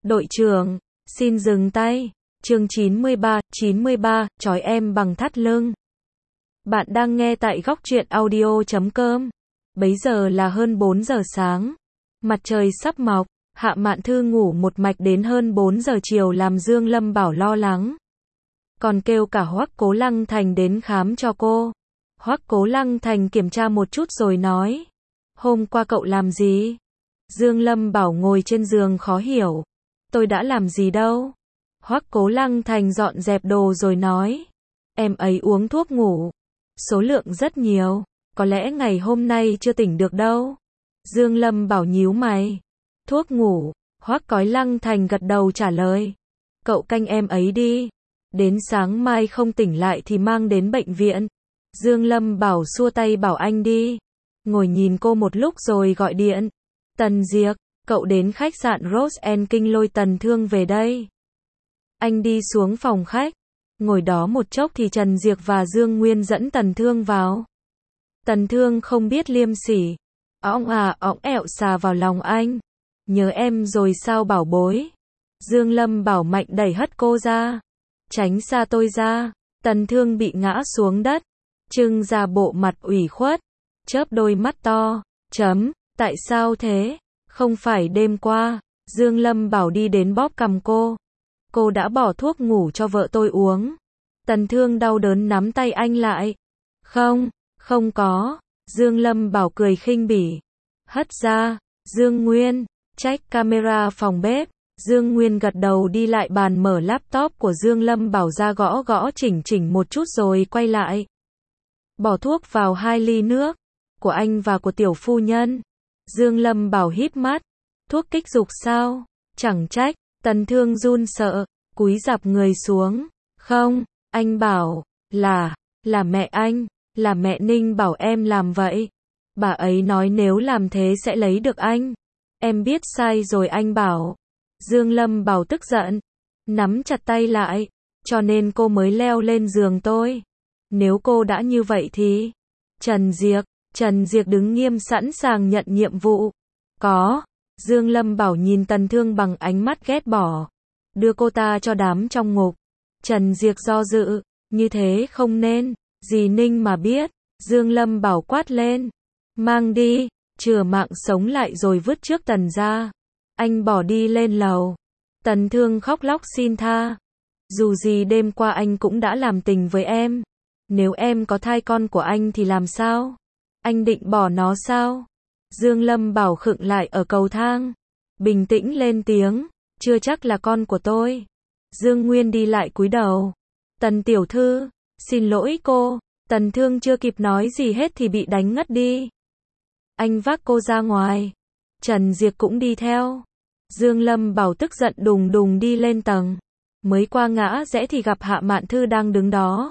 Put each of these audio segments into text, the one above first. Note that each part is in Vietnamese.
Đội trưởng, xin dừng tay. Chương 93, trói em bằng thắt lưng. Bạn đang nghe tại góc truyện audio.com. Bấy giờ là hơn 4 giờ sáng. Mặt trời sắp mọc, Hạ Mạn Thư ngủ một mạch đến hơn 4 giờ chiều làm Dương Lâm Bảo lo lắng. Còn kêu cả Hoắc Cố Lăng Thành đến khám cho cô. Hoắc Cố Lăng Thành kiểm tra một chút rồi nói. Hôm qua cậu làm gì? Dương Lâm Bảo ngồi trên giường khó hiểu. Tôi đã làm gì đâu? Hoắc Cố Lăng Thành dọn dẹp đồ rồi nói. Em ấy uống thuốc ngủ. Số lượng rất nhiều. Có lẽ ngày hôm nay chưa tỉnh được đâu. Dương Lâm Bảo nhíu mày. Thuốc ngủ. Hoắc Cố Lăng Thành gật đầu trả lời. Cậu canh em ấy đi. Đến sáng mai không tỉnh lại thì mang đến bệnh viện. Dương Lâm Bảo xua tay bảo anh đi. Ngồi nhìn cô một lúc rồi gọi điện. Tần Diệc, cậu đến khách sạn Rose and King lôi Tần Thương về đây. Anh đi xuống phòng khách. Ngồi đó một chốc thì Trần Diệc và Dương Nguyên dẫn Tần Thương vào. Tần Thương không biết liêm sỉ. Õng ẹo xà vào lòng anh. Nhớ em rồi sao bảo bối. Dương Lâm Bảo mạnh đẩy hất cô ra. Tránh xa tôi ra. Tần Thương bị ngã xuống đất. Trưng ra bộ mặt ủy khuất. Chớp đôi mắt to. Tại sao thế? Không phải đêm qua. Dương Lâm Bảo đi đến bóp cằm cô. Cô đã bỏ thuốc ngủ cho vợ tôi uống. Tần Thương đau đớn nắm tay anh lại. Không có. Dương Lâm Bảo cười khinh bỉ. Hất ra. Dương Nguyên. Check camera phòng bếp. Dương Nguyên gật đầu đi lại bàn mở laptop của Dương Lâm Bảo ra gõ chỉnh một chút rồi quay lại. Bỏ thuốc vào 2 ly nước. Của anh và của tiểu phu nhân. Dương Lâm Bảo híp mắt. Thuốc kích dục sao? Chẳng trách. Tần Thương run sợ. Cúi rạp người xuống. Không, anh bảo. Là mẹ anh. Là mẹ Ninh bảo em làm vậy. Bà ấy nói nếu làm thế sẽ lấy được anh. Em biết sai rồi anh bảo. Dương Lâm Bảo tức giận. Nắm chặt tay lại. Cho nên cô mới leo lên giường tôi. Nếu cô đã như vậy thì. Trần Diệc đứng nghiêm sẵn sàng nhận nhiệm vụ. Có. Dương Lâm Bảo nhìn Tần Thương bằng ánh mắt ghét bỏ. Đưa cô ta cho đám trong ngục. Trần Diệc do dự. Như thế không nên. Dì Ninh mà biết. Dương Lâm Bảo quát lên. Mang đi. Chừa mạng sống lại rồi vứt trước Tần ra. Anh bỏ đi lên lầu. Tần Thương khóc lóc xin tha. Dù gì đêm qua anh cũng đã làm tình với em. Nếu em có thai con của anh thì làm sao? Anh định bỏ nó sao? Dương Lâm Bảo khựng lại ở cầu thang. Bình tĩnh lên tiếng. Chưa chắc là con của tôi. Dương Nguyên đi lại cúi đầu. Tần tiểu thư. Xin lỗi cô. Tần Thương chưa kịp nói gì hết thì bị đánh ngất đi. Anh vác cô ra ngoài. Trần Diệc cũng đi theo. Dương Lâm Bảo tức giận đùng đi lên tầng. Mới qua ngã rẽ thì gặp Hạ Mạn Thư đang đứng đó.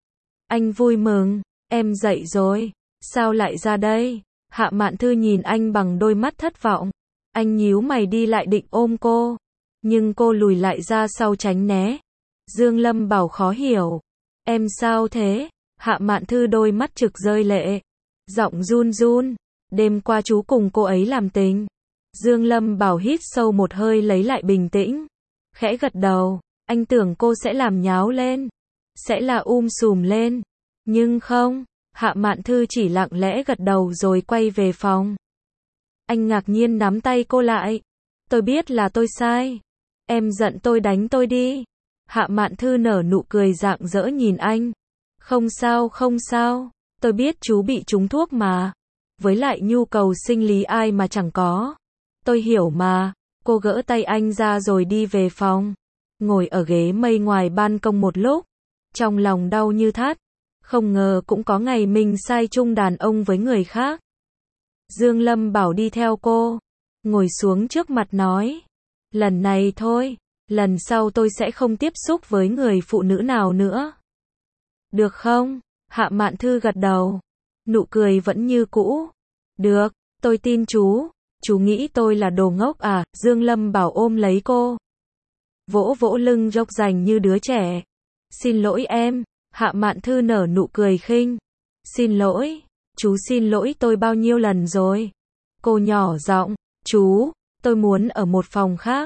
Anh vui mừng. Em dậy rồi. Sao lại ra đây? Hạ Mạn Thư nhìn anh bằng đôi mắt thất vọng. Anh nhíu mày đi lại định ôm cô. Nhưng cô lùi lại ra sau tránh né. Dương Lâm Bảo khó hiểu. Em sao thế? Hạ Mạn Thư đôi mắt trực rơi lệ. Giọng run. Đêm qua chú cùng cô ấy làm tình. Dương Lâm Bảo hít sâu một hơi lấy lại bình tĩnh. Khẽ gật đầu. Anh tưởng cô sẽ làm nháo lên. Sẽ là sùm lên. Nhưng không. Hạ Mạn Thư chỉ lặng lẽ gật đầu rồi quay về phòng. Anh ngạc nhiên nắm tay cô lại. Tôi biết là tôi sai. Em giận tôi đánh tôi đi. Hạ Mạn Thư nở nụ cười rạng rỡ nhìn anh. Không sao. Tôi biết chú bị trúng thuốc mà. Với lại nhu cầu sinh lý ai mà chẳng có. Tôi hiểu mà. Cô gỡ tay anh ra rồi đi về phòng. Ngồi ở ghế mây ngoài ban công một lúc. Trong lòng đau như thắt. Không ngờ cũng có ngày mình sai chung đàn ông với người khác. Dương Lâm Bảo đi theo cô. Ngồi xuống trước mặt nói. Lần này thôi. Lần sau tôi sẽ không tiếp xúc với người phụ nữ nào nữa. Được không? Hạ Mạn Thư gật đầu. Nụ cười vẫn như cũ. Được, tôi tin chú. Chú nghĩ tôi là đồ ngốc à? Dương Lâm Bảo ôm lấy cô. Vỗ lưng dốc rành như đứa trẻ. Xin lỗi em. Hạ Mạn Thư nở nụ cười khinh. Xin lỗi. Chú xin lỗi tôi bao nhiêu lần rồi? Cô nhỏ giọng. Chú, tôi muốn ở một phòng khác.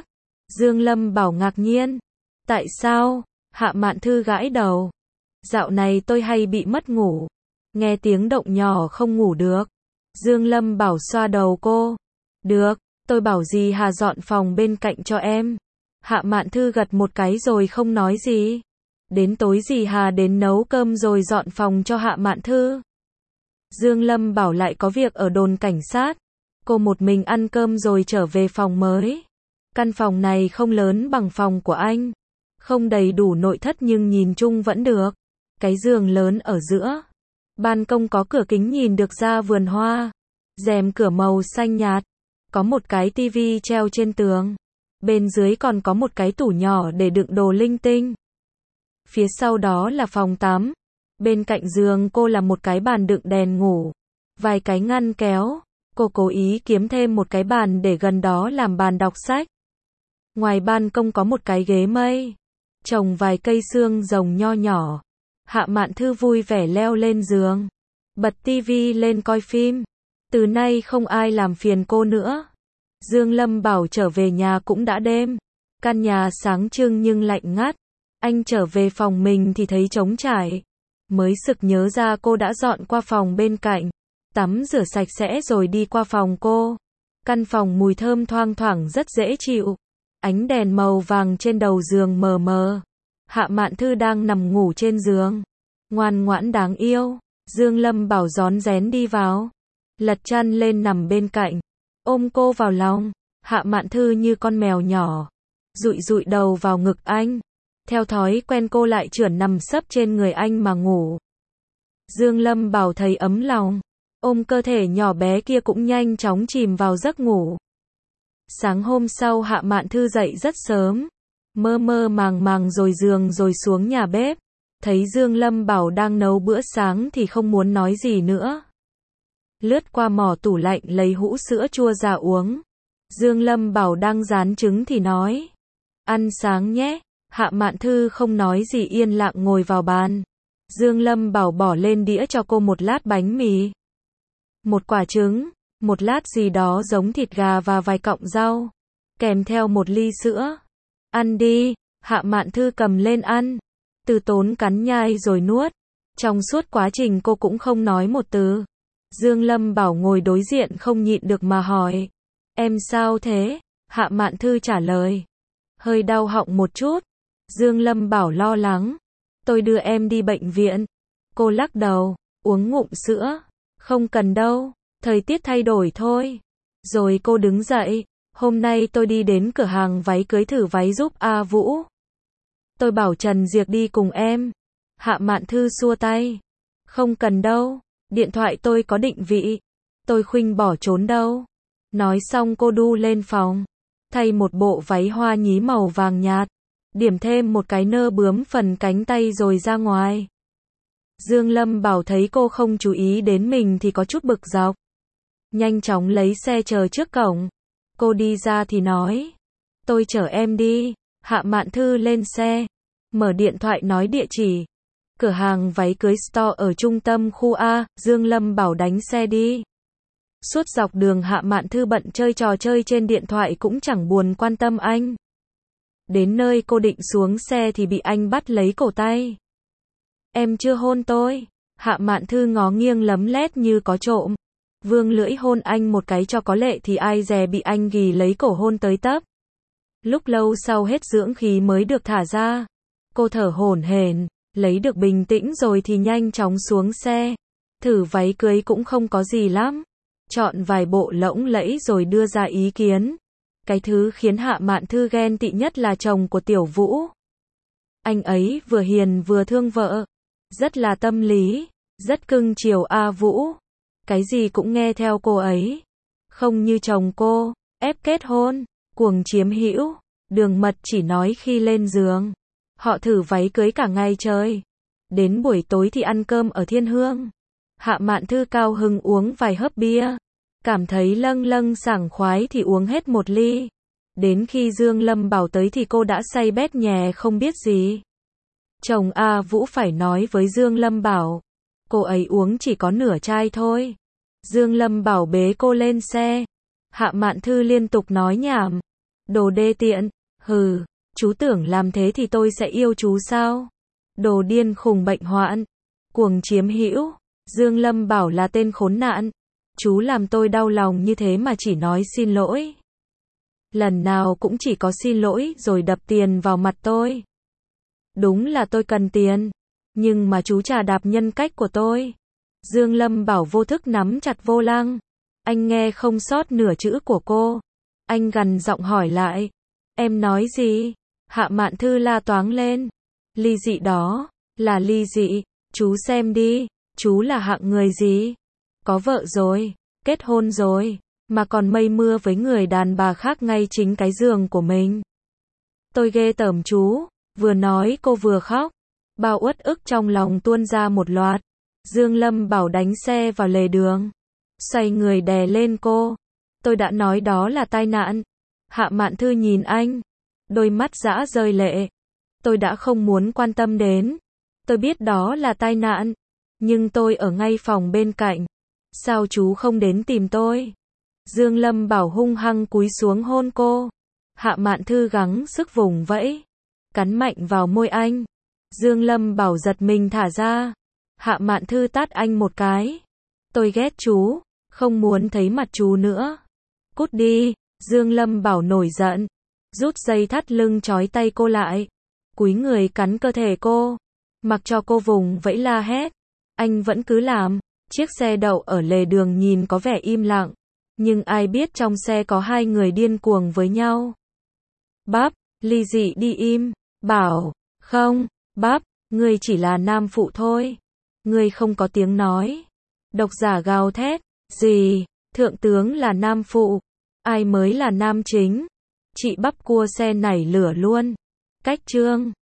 Dương Lâm Bảo ngạc nhiên. Tại sao? Hạ Mạn Thư gãi đầu. Dạo này tôi hay bị mất ngủ. Nghe tiếng động nhỏ không ngủ được. Dương Lâm Bảo xoa đầu cô. Được, tôi bảo dì Hà dọn phòng bên cạnh cho em. Hạ Mạn Thư gật một cái rồi không nói gì. Đến tối dì Hà đến nấu cơm rồi dọn phòng cho Hạ Mạn Thư. Dương Lâm Bảo lại có việc ở đồn cảnh sát. Cô một mình ăn cơm rồi trở về phòng mới. Căn phòng này không lớn bằng phòng của anh. Không đầy đủ nội thất nhưng nhìn chung vẫn được. Cái giường lớn ở giữa. Ban công có cửa kính nhìn được ra vườn hoa. Rèm cửa màu xanh nhạt. Có một cái tivi treo trên tường. Bên dưới còn có một cái tủ nhỏ để đựng đồ linh tinh. Phía sau đó là phòng tắm. Bên cạnh giường cô là một cái bàn đựng đèn ngủ. Vài cái ngăn kéo. Cô cố ý kiếm thêm một cái bàn để gần đó làm bàn đọc sách. Ngoài ban công có một cái ghế mây. Trồng vài cây xương rồng nho nhỏ. Hạ Mạn Thư vui vẻ leo lên giường. Bật tivi lên coi phim. Từ nay không ai làm phiền cô nữa. Dương Lâm Bảo trở về nhà cũng đã đêm. Căn nhà sáng trưng nhưng lạnh ngắt. Anh trở về phòng mình thì thấy trống trải. Mới sực nhớ ra cô đã dọn qua phòng bên cạnh. Tắm rửa sạch sẽ rồi đi qua phòng cô. Căn phòng mùi thơm thoang thoảng rất dễ chịu. Ánh đèn màu vàng trên đầu giường mờ mờ. Hạ Mạn Thư đang nằm ngủ trên giường. Ngoan ngoãn đáng yêu. Dương Lâm Bảo rón rén đi vào. Lật chăn lên nằm bên cạnh. Ôm cô vào lòng. Hạ Mạn Thư như con mèo nhỏ. Dụi dụi đầu vào ngực anh. Theo thói quen cô lại chườn nằm sấp trên người anh mà ngủ. Dương Lâm Bảo thấy ấm lòng. Ôm cơ thể nhỏ bé kia cũng nhanh chóng chìm vào giấc ngủ. Sáng hôm sau Hạ Mạn Thư dậy rất sớm. Mơ mơ màng màng rồi giường rồi xuống nhà bếp. Thấy Dương Lâm Bảo đang nấu bữa sáng thì không muốn nói gì nữa. Lướt qua mỏ tủ lạnh lấy hũ sữa chua ra uống. Dương Lâm Bảo đang rán trứng thì nói. Ăn sáng nhé. Hạ Mạn Thư không nói gì yên lặng ngồi vào bàn. Dương Lâm Bảo bỏ lên đĩa cho cô một lát bánh mì. Một quả trứng, một lát gì đó giống thịt gà và vài cọng rau. Kèm theo một ly sữa. Ăn đi. Hạ Mạn Thư cầm lên ăn. Từ Tốn cắn nhai rồi nuốt. Trong suốt quá trình cô cũng không nói một từ. Dương Lâm Bảo ngồi đối diện không nhịn được mà hỏi. Em sao thế? Hạ Mạn Thư trả lời. Hơi đau họng một chút. Dương Lâm Bảo lo lắng. Tôi đưa em đi bệnh viện. Cô lắc đầu. Uống ngụm sữa. Không cần đâu. Thời tiết thay đổi thôi. Rồi cô đứng dậy. Hôm nay tôi đi đến cửa hàng váy cưới thử váy giúp A Vũ. Tôi bảo Trần Diệc đi cùng em. Hạ Mạn Thư xua tay. Không cần đâu. Điện thoại tôi có định vị. Tôi khuynh bỏ trốn đâu. Nói xong cô đu lên phòng. Thay một bộ váy hoa nhí màu vàng nhạt. Điểm thêm một cái nơ bướm phần cánh tay rồi ra ngoài. Dương Lâm Bảo thấy cô không chú ý đến mình thì có chút bực dọc. Nhanh chóng lấy xe chờ trước cổng. Cô đi ra thì nói. Tôi chở em đi. Hạ Mạn Thư lên xe. Mở điện thoại nói địa chỉ. Cửa hàng váy cưới store ở trung tâm khu A. Dương Lâm Bảo đánh xe đi. Suốt dọc đường Hạ Mạn Thư bận chơi trò chơi trên điện thoại cũng chẳng buồn quan tâm anh. Đến nơi cô định xuống xe thì bị anh bắt lấy cổ tay. Em chưa hôn tôi. Hạ Mạn Thư ngó nghiêng lấm lét như có trộm. Vương lưỡi hôn anh một cái cho có lệ thì ai dè bị anh ghì lấy cổ hôn tới tấp. Lúc lâu sau hết dưỡng khí mới được thả ra. Cô thở hổn hển, lấy được bình tĩnh rồi thì nhanh chóng xuống xe. Thử váy cưới cũng không có gì lắm. Chọn vài bộ lỗng lẫy rồi đưa ra ý kiến. Cái thứ khiến Hạ Mạn Thư ghen tị nhất là chồng của Tiểu Vũ. Anh ấy vừa hiền vừa thương vợ. Rất là tâm lý. Rất cưng chiều A Vũ. Cái gì cũng nghe theo cô ấy. Không như chồng cô, ép kết hôn, cuồng chiếm hữu, đường mật chỉ nói khi lên giường. Họ thử váy cưới cả ngày trời. Đến buổi tối thì ăn cơm ở Thiên Hương. Hạ Mạn Thư cao hứng uống vài hớp bia. Cảm thấy lâng lâng sảng khoái thì uống hết một ly. Đến khi Dương Lâm Bảo tới thì cô đã say bét nhè không biết gì. Chồng A Vũ phải nói với Dương Lâm Bảo. Cô ấy uống chỉ có nửa chai thôi. Dương Lâm Bảo bế cô lên xe. Hạ Mạn Thư liên tục nói nhảm. Đồ đê tiện. Hừ, chú tưởng làm thế thì tôi sẽ yêu chú sao? Đồ điên khùng bệnh hoạn, cuồng chiếm hữu, Dương Lâm Bảo là tên khốn nạn. Chú làm tôi đau lòng như thế mà chỉ nói xin lỗi. Lần nào cũng chỉ có xin lỗi rồi đập tiền vào mặt tôi. Đúng là tôi cần tiền, nhưng mà chú chà đạp nhân cách của tôi. Dương Lâm Bảo vô thức nắm chặt vô lăng. Anh nghe không sót nửa chữ của cô. Anh gằn giọng hỏi lại. Em nói gì? Hạ Mạn Thư la toáng lên. Ly dị đó, là ly dị, chú xem đi, chú là hạng người gì? Có vợ rồi, kết hôn rồi, mà còn mây mưa với người đàn bà khác ngay chính cái giường của mình. Tôi ghê tởm chú, vừa nói cô vừa khóc. Bao uất ức trong lòng tuôn ra một loạt. Dương Lâm Bảo đánh xe vào lề đường, xoay người đè lên cô. Tôi đã nói đó là tai nạn. Hạ Mạn Thư nhìn anh, đôi mắt dã rơi lệ. Tôi đã không muốn quan tâm đến. Tôi biết đó là tai nạn, nhưng tôi ở ngay phòng bên cạnh. Sao chú không đến tìm tôi? Dương Lâm Bảo hung hăng cúi xuống hôn cô. Hạ Mạn Thư gắng sức vùng vẫy, cắn mạnh vào môi anh. Dương Lâm Bảo giật mình thả ra. Hạ Mạn Thư tát anh một cái. Tôi ghét chú, không muốn thấy mặt chú nữa. Cút đi. Dương Lâm Bảo nổi giận, rút dây thắt lưng trói tay cô lại, cúi người cắn cơ thể cô, mặc cho cô vùng vẫy la hét. Anh vẫn cứ làm. Chiếc xe đậu ở lề đường nhìn có vẻ im lặng, nhưng ai biết trong xe có hai người điên cuồng với nhau. Bắp, ly dị đi im. Bảo, không, Bắp, ngươi chỉ là nam phụ thôi. Ngươi không có tiếng nói. Độc giả gào thét. Gì? Thượng tướng là nam phụ. Ai mới là nam chính? Chị Bắp cua xe nảy lửa luôn. Cách chương